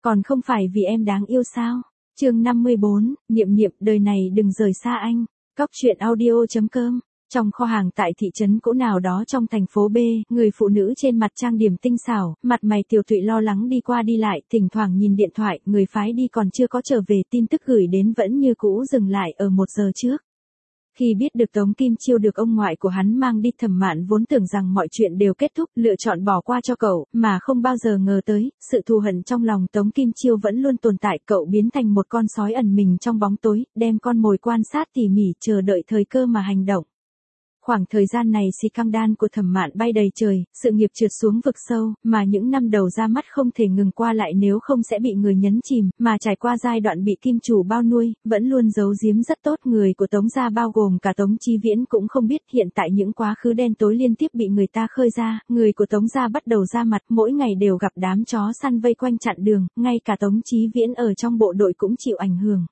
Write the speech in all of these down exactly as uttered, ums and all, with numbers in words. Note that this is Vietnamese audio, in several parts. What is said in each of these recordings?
Còn không phải vì em đáng yêu sao? Chương năm mươi bốn, Niệm Niệm, đời này đừng rời xa anh. Cóc truyện audio chấm com. Trong kho hàng tại thị trấn cũ nào đó trong thành phố B, người phụ nữ trên mặt trang điểm tinh xảo, mặt mày tiều tụy lo lắng đi qua đi lại, thỉnh thoảng nhìn điện thoại, người phái đi còn chưa có trở về, tin tức gửi đến vẫn như cũ dừng lại ở một giờ trước. Khi biết được Tống Kim Chiêu được ông ngoại của hắn mang đi, Thẩm Mạn vốn tưởng rằng mọi chuyện đều kết thúc, lựa chọn bỏ qua cho cậu, mà không bao giờ ngờ tới, sự thù hận trong lòng Tống Kim Chiêu vẫn luôn tồn tại, cậu biến thành một con sói ẩn mình trong bóng tối, đem con mồi quan sát tỉ mỉ, chờ đợi thời cơ mà hành động. Khoảng thời gian này scandal của Thẩm Mạn bay đầy trời, sự nghiệp trượt xuống vực sâu, mà những năm đầu ra mắt không thể ngừng qua lại nếu không sẽ bị người nhấn chìm, mà trải qua giai đoạn bị kim chủ bao nuôi, vẫn luôn giấu giếm rất tốt. Người của Tống gia bao gồm cả Tống Chí Viễn cũng không biết, hiện tại những quá khứ đen tối liên tiếp bị người ta khơi ra, người của Tống gia bắt đầu ra mặt, mỗi ngày đều gặp đám chó săn vây quanh chặn đường, ngay cả Tống Chí Viễn ở trong bộ đội cũng chịu ảnh hưởng.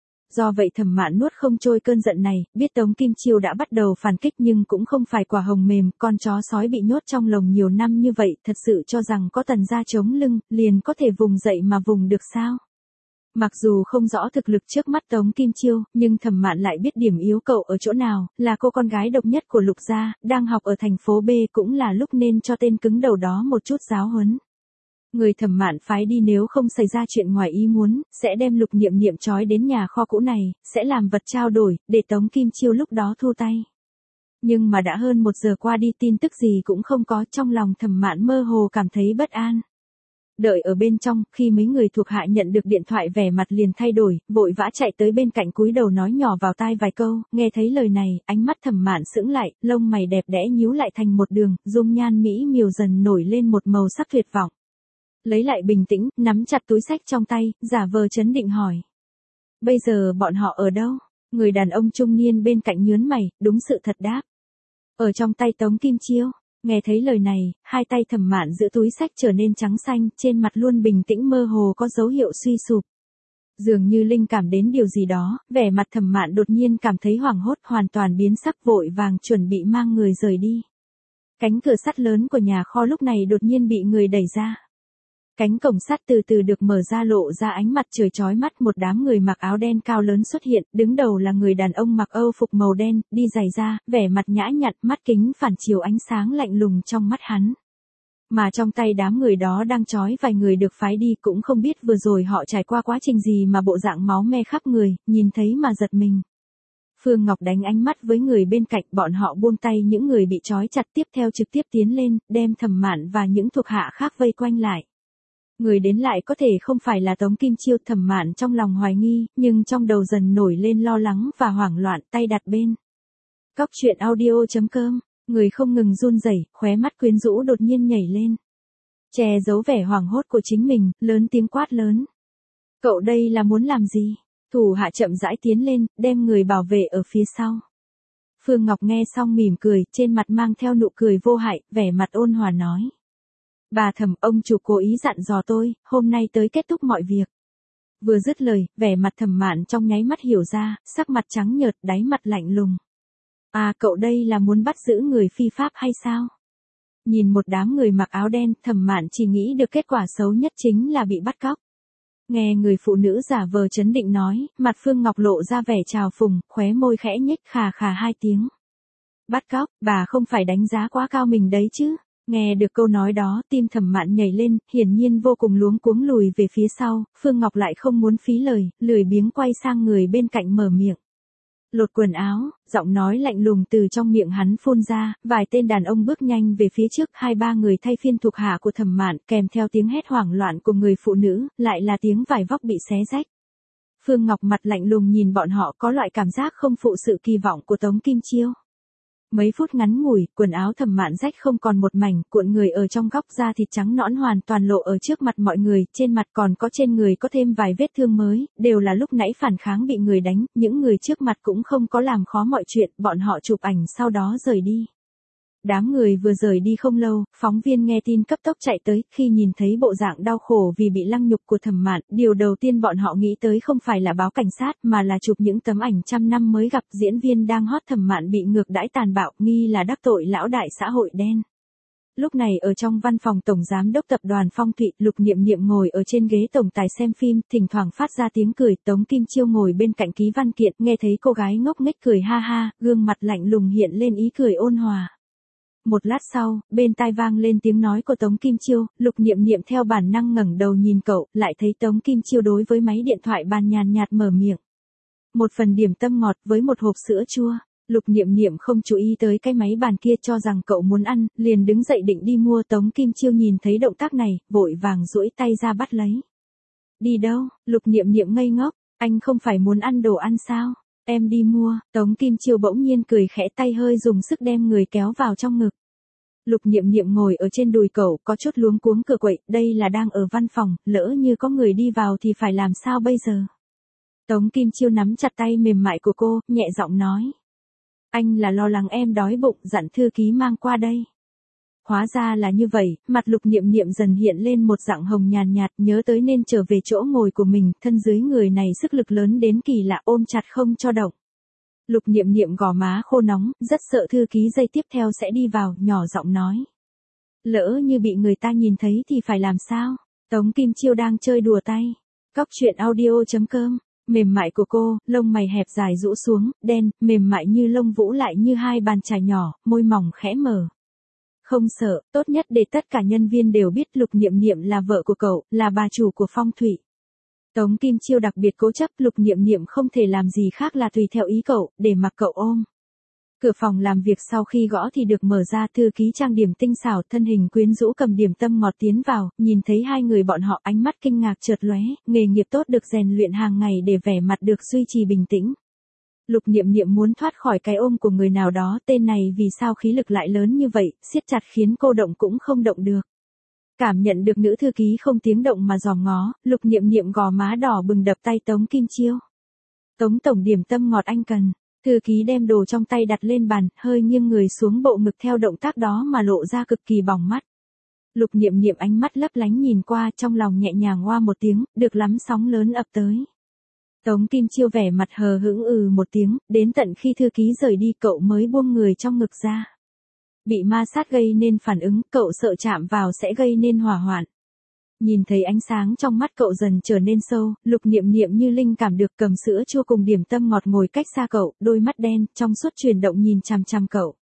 Do vậy Thẩm Mạn nuốt không trôi cơn giận này, biết Tống Kim Chiêu đã bắt đầu phản kích nhưng cũng không phải quả hồng mềm, con chó sói bị nhốt trong lồng nhiều năm như vậy, thật sự cho rằng có Tần gia chống lưng, liền có thể vùng dậy mà vùng được sao? Mặc dù không rõ thực lực trước mắt Tống Kim Chiêu, nhưng Thẩm Mạn lại biết điểm yếu cậu ở chỗ nào, là cô con gái độc nhất của Lục gia, đang học ở thành phố B, cũng là lúc nên cho tên cứng đầu đó một chút giáo huấn. Người Thẩm Mạn phái đi nếu không xảy ra chuyện ngoài ý muốn, sẽ đem Lục Niệm Niệm trói đến nhà kho cũ này, sẽ làm vật trao đổi, để Tống Kim Chiêu lúc đó thu tay. Nhưng mà đã hơn một giờ qua đi, tin tức gì cũng không có, trong lòng Thẩm Mạn mơ hồ cảm thấy bất an. Đợi ở bên trong, khi mấy người thuộc hạ nhận được điện thoại vẻ mặt liền thay đổi, vội vã chạy tới bên cạnh cúi đầu nói nhỏ vào tai vài câu, nghe thấy lời này, ánh mắt Thẩm Mạn sững lại, lông mày đẹp đẽ nhíu lại thành một đường, dung nhan mỹ miều dần nổi lên một màu sắc tuyệt vọng. Lấy lại bình tĩnh, nắm chặt túi xách trong tay, giả vờ trấn định hỏi. Bây giờ bọn họ ở đâu? Người đàn ông trung niên bên cạnh nhớn mày, đúng sự thật đáp. Ở trong tay Tống Kim Chiêu. Nghe thấy lời này, hai tay Thẩm Mạn giữ túi xách trở nên trắng xanh, trên mặt luôn bình tĩnh mơ hồ có dấu hiệu suy sụp. Dường như linh cảm đến điều gì đó, vẻ mặt Thẩm Mạn đột nhiên cảm thấy hoảng hốt, hoàn toàn biến sắc, vội vàng chuẩn bị mang người rời đi. Cánh cửa sắt lớn của nhà kho lúc này đột nhiên bị người đẩy ra. Cánh cổng sắt từ từ được mở ra, lộ ra ánh mặt trời chói mắt, một đám người mặc áo đen cao lớn xuất hiện, đứng đầu là người đàn ông mặc âu phục màu đen, đi giày da, vẻ mặt nhã nhặn, mắt kính phản chiếu ánh sáng lạnh lùng trong mắt hắn. Mà trong tay đám người đó đang trói vài người được phái đi, cũng không biết vừa rồi họ trải qua quá trình gì mà bộ dạng máu me khắp người, nhìn thấy mà giật mình. Phương Ngọc đánh ánh mắt với người bên cạnh, bọn họ buông tay những người bị trói chặt, tiếp theo trực tiếp tiến lên, đem Thẩm Mạn và những thuộc hạ khác vây quanh lại. Người đến lại có thể không phải là Tống Kim Chiêu. Thẩm Mạn trong lòng hoài nghi, nhưng trong đầu dần nổi lên lo lắng và hoảng loạn, tay đặt bên. Cóc truyện audio chấm com, người không ngừng run rẩy, khóe mắt quyến rũ đột nhiên nhảy lên. Che giấu vẻ hoảng hốt của chính mình, lớn tiếng quát lớn. Cậu đây là muốn làm gì? Thủ hạ chậm rãi tiến lên, đem người bảo vệ ở phía sau. Phương Ngọc nghe xong mỉm cười, trên mặt mang theo nụ cười vô hại, vẻ mặt ôn hòa nói. Bà Thẩm, ông chủ cố ý dặn dò tôi, hôm nay tới kết thúc mọi việc. Vừa dứt lời, vẻ mặt Thẩm Mạn trong nháy mắt hiểu ra, sắc mặt trắng nhợt, đáy mặt lạnh lùng. À, cậu đây là muốn bắt giữ người phi pháp hay sao? Nhìn một đám người mặc áo đen, Thẩm Mạn chỉ nghĩ được kết quả xấu nhất chính là bị bắt cóc. Nghe người phụ nữ giả vờ trấn định nói, mặt Phương Ngọc lộ ra vẻ trào phùng, khóe môi khẽ nhếch, khà khà hai tiếng. Bắt cóc, bà không phải đánh giá quá cao mình đấy chứ? Nghe được câu nói đó, tim Thẩm Mạn nhảy lên, hiển nhiên vô cùng luống cuống lùi về phía sau, Phương Ngọc lại không muốn phí lời, lười biếng quay sang người bên cạnh mở miệng. Lột quần áo, giọng nói lạnh lùng từ trong miệng hắn phun ra, vài tên đàn ông bước nhanh về phía trước, hai ba người thay phiên thuộc hạ của Thẩm Mạn, kèm theo tiếng hét hoảng loạn của người phụ nữ, lại là tiếng vải vóc bị xé rách. Phương Ngọc mặt lạnh lùng nhìn bọn họ, có loại cảm giác không phụ sự kỳ vọng của Tống Kim Chiêu. Mấy phút ngắn ngủi, quần áo Thẩm Mạn rách không còn một mảnh, cuộn người ở trong góc, da thịt trắng nõn hoàn toàn lộ ở trước mặt mọi người, trên mặt còn có trên người có thêm vài vết thương mới, đều là lúc nãy phản kháng bị người đánh, những người trước mặt cũng không có làm khó mọi chuyện, bọn họ chụp ảnh sau đó rời đi. Đám người vừa rời đi không lâu, phóng viên nghe tin cấp tốc chạy tới, khi nhìn thấy bộ dạng đau khổ vì bị lăng nhục của Thẩm Mạn, điều đầu tiên bọn họ nghĩ tới không phải là báo cảnh sát, mà là chụp những tấm ảnh trăm năm mới gặp diễn viên đang hot Thẩm Mạn bị ngược đãi tàn bạo, nghi là đắc tội lão đại xã hội đen. Lúc này ở trong văn phòng tổng giám đốc tập đoàn Phong Thụy, Lục Niệm Niệm ngồi ở trên ghế tổng tài xem phim, thỉnh thoảng phát ra tiếng cười. Tống Kim Chiêu ngồi bên cạnh Ký Văn Kiện, nghe thấy cô gái ngốc nghếch cười ha ha, gương mặt lạnh lùng hiện lên ý cười ôn hòa. Một lát sau, bên tai vang lên tiếng nói của Tống Kim Chiêu, Lục Niệm Niệm theo bản năng ngẩng đầu nhìn cậu, lại thấy Tống Kim Chiêu đối với máy điện thoại bàn nhàn nhạt mở miệng. Một phần điểm tâm ngọt với một hộp sữa chua. Lục Niệm Niệm không chú ý tới cái máy bàn kia, cho rằng cậu muốn ăn, liền đứng dậy định đi mua. Tống Kim Chiêu nhìn thấy động tác này, vội vàng duỗi tay ra bắt lấy. Đi đâu? Lục Niệm Niệm ngây ngốc, anh không phải muốn ăn đồ ăn sao? Em đi mua. Tống Kim Chiêu bỗng nhiên cười khẽ, tay hơi dùng sức đem người kéo vào trong ngực. Lục Niệm Niệm ngồi ở trên đùi cậu, có chút luống cuống cựa quậy, đây là đang ở văn phòng, lỡ như có người đi vào thì phải làm sao bây giờ? Tống Kim Chiêu nắm chặt tay mềm mại của cô, nhẹ giọng nói. Anh là lo lắng em đói bụng, dặn thư ký mang qua đây. Hóa ra là như vậy, mặt Lục Niệm Niệm dần hiện lên một dạng hồng nhàn nhạt, nhớ tới nên trở về chỗ ngồi của mình, thân dưới người này sức lực lớn đến kỳ lạ, ôm chặt không cho động. Lục Niệm Niệm gò má khô nóng, rất sợ thư ký giây tiếp theo sẽ đi vào, nhỏ giọng nói. Lỡ như bị người ta nhìn thấy thì phải làm sao? Tống Kim Chiêu đang chơi đùa tay. Cóc truyện audio chấm com. Mềm mại của cô, lông mày hẹp dài rũ xuống, đen, mềm mại như lông vũ lại như hai bàn chải nhỏ, môi mỏng khẽ mở. Không sợ, tốt nhất để tất cả nhân viên đều biết Lục Niệm Niệm là vợ của cậu, là bà chủ của Phong Thụy. Tống Kim Chiêu đặc biệt cố chấp, Lục Niệm Niệm không thể làm gì khác là tùy theo ý cậu, để mặc cậu ôm. Cửa phòng làm việc sau khi gõ thì được mở ra, thư ký trang điểm tinh xảo, thân hình quyến rũ cầm điểm tâm ngọt tiến vào, nhìn thấy hai người bọn họ ánh mắt kinh ngạc chợt lóe, nghề nghiệp tốt được rèn luyện hàng ngày để vẻ mặt được duy trì bình tĩnh. Lục Niệm Niệm muốn thoát khỏi cái ôm của người nào đó, tên này vì sao khí lực lại lớn như vậy, siết chặt khiến cô động cũng không động được. Cảm nhận được nữ thư ký không tiếng động mà dòm ngó, Lục Niệm Niệm gò má đỏ bừng đập tay Tống Kim Chiêu. Tống tổng, điểm tâm ngọt anh cần. Thư ký đem đồ trong tay đặt lên bàn, hơi nghiêng người xuống, bộ ngực theo động tác đó mà lộ ra cực kỳ bỏng mắt. Lục Niệm Niệm ánh mắt lấp lánh nhìn qua, trong lòng nhẹ nhàng oa một tiếng, được lắm, sóng lớn ập tới. Tống Kim Chiêu vẻ mặt hờ hững ừ một tiếng, đến tận khi thư ký rời đi cậu mới buông người trong ngực ra. Bị ma sát gây nên phản ứng, cậu sợ chạm vào sẽ gây nên hỏa hoạn. Nhìn thấy ánh sáng trong mắt cậu dần trở nên sâu, Lục Niệm Niệm như linh cảm được, cầm sữa chua cùng điểm tâm ngọt ngồi cách xa cậu, đôi mắt đen, trong suốt chuyển động nhìn chằm chằm cậu.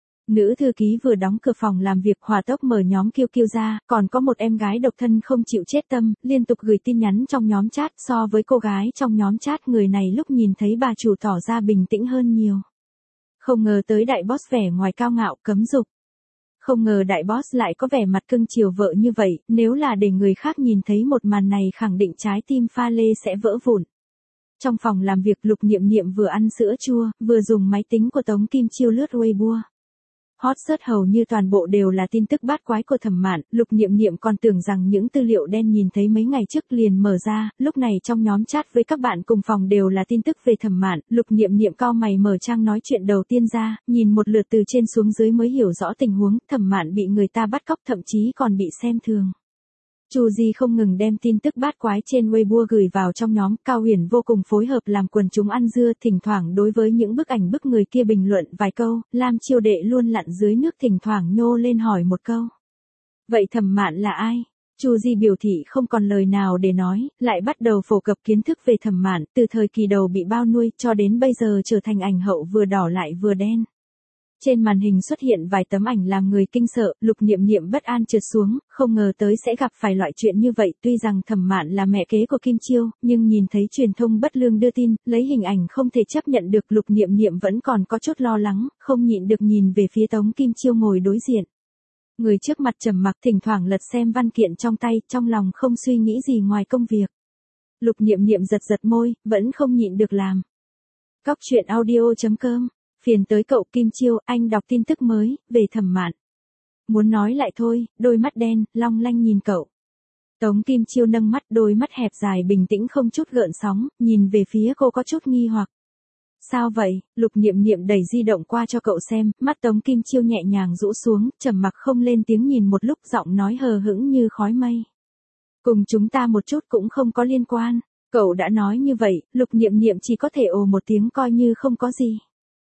Nữ thư ký vừa đóng cửa phòng làm việc, hỏa tốc mở nhóm Q Q ra, còn có một em gái độc thân không chịu chết tâm, liên tục gửi tin nhắn trong nhóm chat. So với cô gái trong nhóm chat, người này lúc nhìn thấy bà chủ tỏ ra bình tĩnh hơn nhiều. Không ngờ tới đại boss vẻ ngoài cao ngạo, cấm dục. Không ngờ đại boss lại có vẻ mặt cưng chiều vợ như vậy, nếu là để người khác nhìn thấy một màn này khẳng định trái tim pha lê sẽ vỡ vụn. Trong phòng làm việc, Lục Niệm Niệm vừa ăn sữa chua, vừa dùng máy tính của Tống Kim Chiêu lướt Weibo. Hot search hầu như toàn bộ đều là tin tức bát quái của Thẩm Mạn, Lục Niệm Niệm còn tưởng rằng những tư liệu đen nhìn thấy mấy ngày trước liền mở ra, lúc này trong nhóm chat với các bạn cùng phòng đều là tin tức về Thẩm Mạn. Lục Niệm Niệm cau mày mở trang nói chuyện đầu tiên ra, nhìn một lượt từ trên xuống dưới mới hiểu rõ tình huống, Thẩm Mạn bị người ta bắt cóc, thậm chí còn bị xem thường. Chu Di không ngừng đem tin tức bát quái trên Weibo gửi vào trong nhóm, Cao Huyền vô cùng phối hợp làm quần chúng ăn dưa, thỉnh thoảng đối với những bức ảnh bức người kia bình luận vài câu, Lam Chiêu Đệ luôn lặn dưới nước thỉnh thoảng nhô lên hỏi một câu. Vậy Thẩm Mạn là ai? Chu Di biểu thị không còn lời nào để nói, lại bắt đầu phổ cập kiến thức về Thẩm Mạn, từ thời kỳ đầu bị bao nuôi cho đến bây giờ trở thành ảnh hậu vừa đỏ lại vừa đen. Trên màn hình xuất hiện vài tấm ảnh làm người kinh sợ, Lục Niệm Niệm bất an trượt xuống, không ngờ tới sẽ gặp phải loại chuyện như vậy. Tuy rằng Thẩm Mạn là mẹ kế của Kim Chiêu, nhưng nhìn thấy truyền thông bất lương đưa tin, lấy hình ảnh không thể chấp nhận được, Lục Niệm Niệm vẫn còn có chút lo lắng, không nhịn được nhìn về phía Tống Kim Chiêu ngồi đối diện. Người trước mặt trầm mặc, thỉnh thoảng lật xem văn kiện trong tay, trong lòng không suy nghĩ gì ngoài công việc. Lục Niệm Niệm giật giật môi, vẫn không nhịn được làm. Cóc truyện audio chấm com. Phiền tới cậu Kim Chiêu, anh đọc tin tức mới về Thẩm Mạn. Muốn nói lại thôi, đôi mắt đen, long lanh nhìn cậu. Tống Kim Chiêu nâng mắt, đôi mắt hẹp dài bình tĩnh không chút gợn sóng, nhìn về phía cô có chút nghi hoặc. Sao vậy? Lục Niệm Niệm đẩy di động qua cho cậu xem, mắt Tống Kim Chiêu nhẹ nhàng rũ xuống, trầm mặc không lên tiếng, nhìn một lúc, giọng nói hờ hững như khói mây. Cùng chúng ta một chút cũng không có liên quan. Cậu đã nói như vậy, Lục Niệm Niệm chỉ có thể ồ một tiếng coi như không có gì.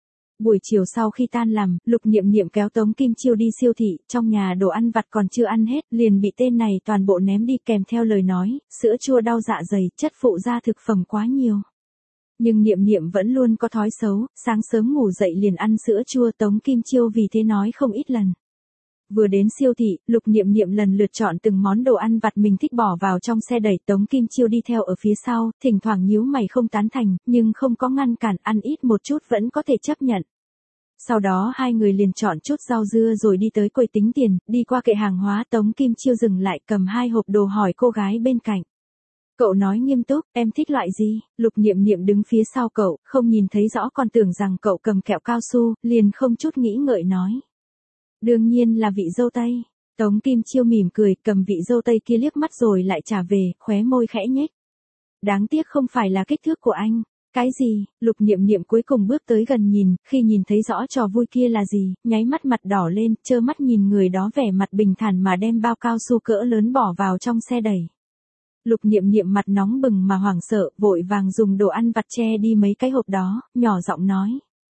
Buổi chiều sau khi tan làm, Lục Niệm Niệm kéo Tống Kim Chiêu đi siêu thị, trong nhà đồ ăn vặt còn chưa ăn hết, liền bị tên này toàn bộ ném đi kèm theo lời nói, sữa chua đau dạ dày, chất phụ gia thực phẩm quá nhiều. Nhưng Niệm Niệm vẫn luôn có thói xấu, sáng sớm ngủ dậy liền ăn sữa chua, Tống Kim Chiêu vì thế nói không ít lần. Vừa đến siêu thị, Lục Niệm Niệm lần lượt chọn từng món đồ ăn vặt mình thích bỏ vào trong xe đẩy, Tống Kim Chiêu đi theo ở phía sau, thỉnh thoảng nhíu mày không tán thành, nhưng không có ngăn cản, ăn ít một chút vẫn có thể chấp nhận. Sau đó hai người liền chọn chút rau dưa rồi đi tới quầy tính tiền, đi qua kệ hàng hóa, Tống Kim Chiêu dừng lại cầm hai hộp đồ hỏi cô gái bên cạnh. Cậu nói nghiêm túc, em thích loại gì? Lục Niệm Niệm đứng phía sau cậu, không nhìn thấy rõ còn tưởng rằng cậu cầm kẹo cao su, liền không chút nghĩ ngợi nói. Đương nhiên là vị dâu tây. Tống Kim Chiêu mỉm cười, cầm vị dâu tây kia liếc mắt rồi lại trả về, khóe môi khẽ nhếch. Đáng tiếc không phải là kích thước của anh. Cái gì? Lục Niệm Niệm cuối cùng bước tới gần nhìn, khi nhìn thấy rõ trò vui kia là gì, nháy mắt mặt đỏ lên, trơ mắt nhìn người đó vẻ mặt bình thản mà đem bao cao su cỡ lớn bỏ vào trong xe đẩy. Lục Niệm Niệm mặt nóng bừng mà hoảng sợ, vội vàng dùng đồ ăn vặt che đi mấy cái hộp đó, nhỏ giọng nói.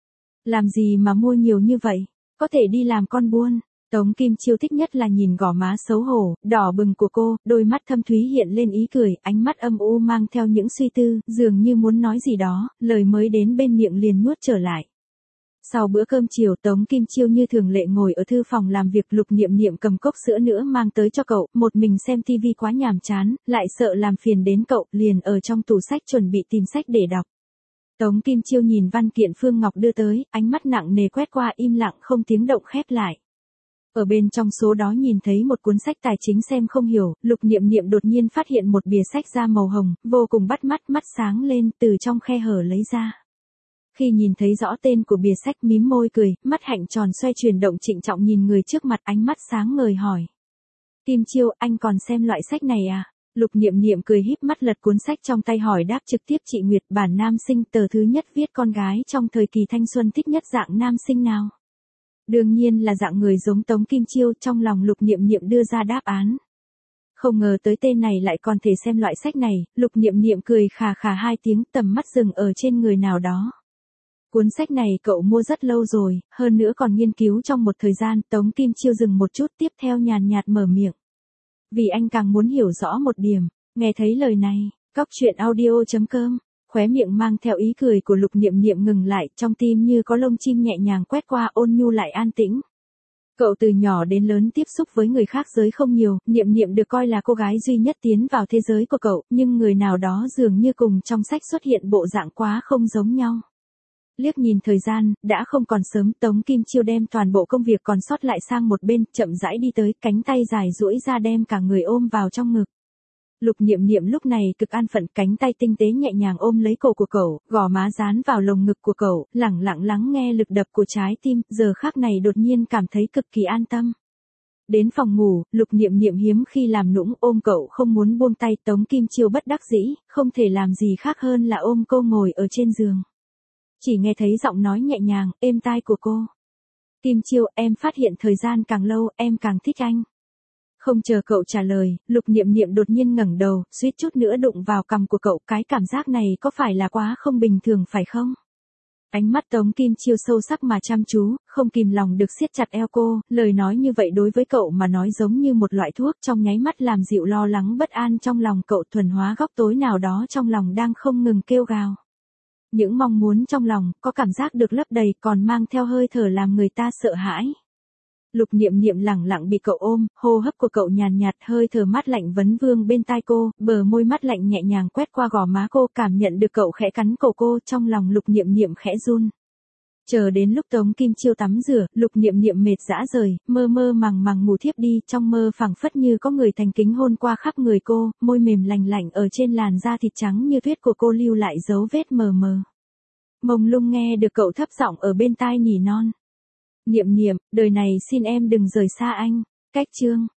Làm gì mà mua nhiều như vậy? Có thể đi làm con buôn. Tống Kim Chiêu thích nhất là nhìn gò má xấu hổ, đỏ bừng của cô, đôi mắt thâm thúy hiện lên ý cười, ánh mắt âm u mang theo những suy tư, dường như muốn nói gì đó, lời mới đến bên miệng liền nuốt trở lại. Sau bữa cơm chiều, Tống Kim Chiêu như thường lệ ngồi ở thư phòng làm việc, Lục Niệm Niệm cầm cốc sữa nữa mang tới cho cậu, một mình xem tivi quá nhàm chán, lại sợ làm phiền đến cậu, liền ở trong tủ sách chuẩn bị tìm sách để đọc. Tống Kim Chiêu nhìn văn kiện Phương Ngọc đưa tới, ánh mắt nặng nề quét qua, im lặng không tiếng động khép lại. Ở bên trong số đó nhìn thấy một cuốn sách tài chính xem không hiểu, Lục Niệm Niệm đột nhiên phát hiện một bìa sách da màu hồng, vô cùng bắt mắt, mắt sáng lên, từ trong khe hở lấy ra. Khi nhìn thấy rõ tên của bìa sách mím môi cười, mắt hạnh tròn xoay chuyển động trịnh trọng nhìn người trước mặt, ánh mắt sáng ngời hỏi. Kim Chiêu, anh còn xem loại sách này à? Lục Niệm Niệm cười híp mắt lật cuốn sách trong tay hỏi đáp trực tiếp. Chị Nguyệt, bản nam sinh, tờ thứ nhất viết con gái trong thời kỳ thanh xuân thích nhất dạng nam sinh nào? Đương nhiên là dạng người giống Tống Kim Chiêu, trong lòng Lục Niệm Niệm đưa ra đáp án. Không ngờ tới tên này lại còn thể xem loại sách này, Lục Niệm Niệm cười khà khà hai tiếng, tầm mắt dừng ở trên người nào đó. Cuốn sách này cậu mua rất lâu rồi, hơn nữa còn nghiên cứu trong một thời gian. Tống Kim Chiêu dừng một chút, tiếp theo nhàn nhạt mở miệng. Vì anh càng muốn hiểu rõ một điểm. Nghe thấy lời này, cóc truyện audio chấm com, khóe miệng mang theo ý cười của Lục Niệm Niệm ngừng lại, trong tim như có lông chim nhẹ nhàng quét qua, ôn nhu lại an tĩnh. Cậu từ nhỏ đến lớn tiếp xúc với người khác giới không nhiều, Niệm Niệm được coi là cô gái duy nhất tiến vào thế giới của cậu, nhưng người nào đó dường như cùng trong sách xuất hiện bộ dạng quá không giống nhau. Liếc nhìn thời gian, đã không còn sớm, Tống Kim Chiêu đem toàn bộ công việc còn sót lại sang một bên, chậm rãi đi tới, cánh tay dài duỗi ra đem cả người ôm vào trong ngực. Lục Niệm Niệm lúc này cực an phận, cánh tay tinh tế nhẹ nhàng ôm lấy cổ của cậu, gò má dán vào lồng ngực của cậu, lẳng lặng lắng nghe lực đập của trái tim, giờ khắc này đột nhiên cảm thấy cực kỳ an tâm. Đến phòng ngủ, Lục Niệm Niệm hiếm khi làm nũng, ôm cậu không muốn buông tay, Tống Kim Chiêu bất đắc dĩ, không thể làm gì khác hơn là ôm cô ngồi ở trên giường. Chỉ nghe thấy giọng nói nhẹ nhàng, êm tai của cô. Kim Chiêu, em phát hiện thời gian càng lâu, em càng thích anh. Không chờ cậu trả lời, Lục Niệm Niệm đột nhiên ngẩng đầu, suýt chút nữa đụng vào cằm của cậu, cái cảm giác này có phải là quá không bình thường phải không? Ánh mắt Tống Kim Chiêu sâu sắc mà chăm chú, không kìm lòng được siết chặt eo cô, lời nói như vậy đối với cậu mà nói giống như một loại thuốc, trong nháy mắt làm dịu lo lắng bất an trong lòng cậu, thuần hóa góc tối nào đó trong lòng đang không ngừng kêu gào. Những mong muốn trong lòng, có cảm giác được lấp đầy, còn mang theo hơi thở làm người ta sợ hãi. Lục Niệm Niệm lẳng lặng bị cậu ôm, hô hấp của cậu nhàn nhạt, hơi thở mát lạnh vấn vương bên tai cô, bờ môi mát lạnh nhẹ nhàng quét qua gò má cô, cảm nhận được cậu khẽ cắn cổ cô, trong lòng Lục Niệm Niệm khẽ run. Chờ đến lúc Tống Kim Chiêu tắm rửa, Lục Niệm Niệm mệt dã rời, mơ mơ màng màng ngủ thiếp đi, trong mơ phảng phất như có người thành kính hôn qua khắp người cô, môi mềm lành lạnh ở trên làn da thịt trắng như tuyết của cô lưu lại dấu vết mờ mờ. Mông lung nghe được cậu thấp giọng ở bên tai nỉ non. Niệm Niệm, đời này xin em đừng rời xa anh. Cách chương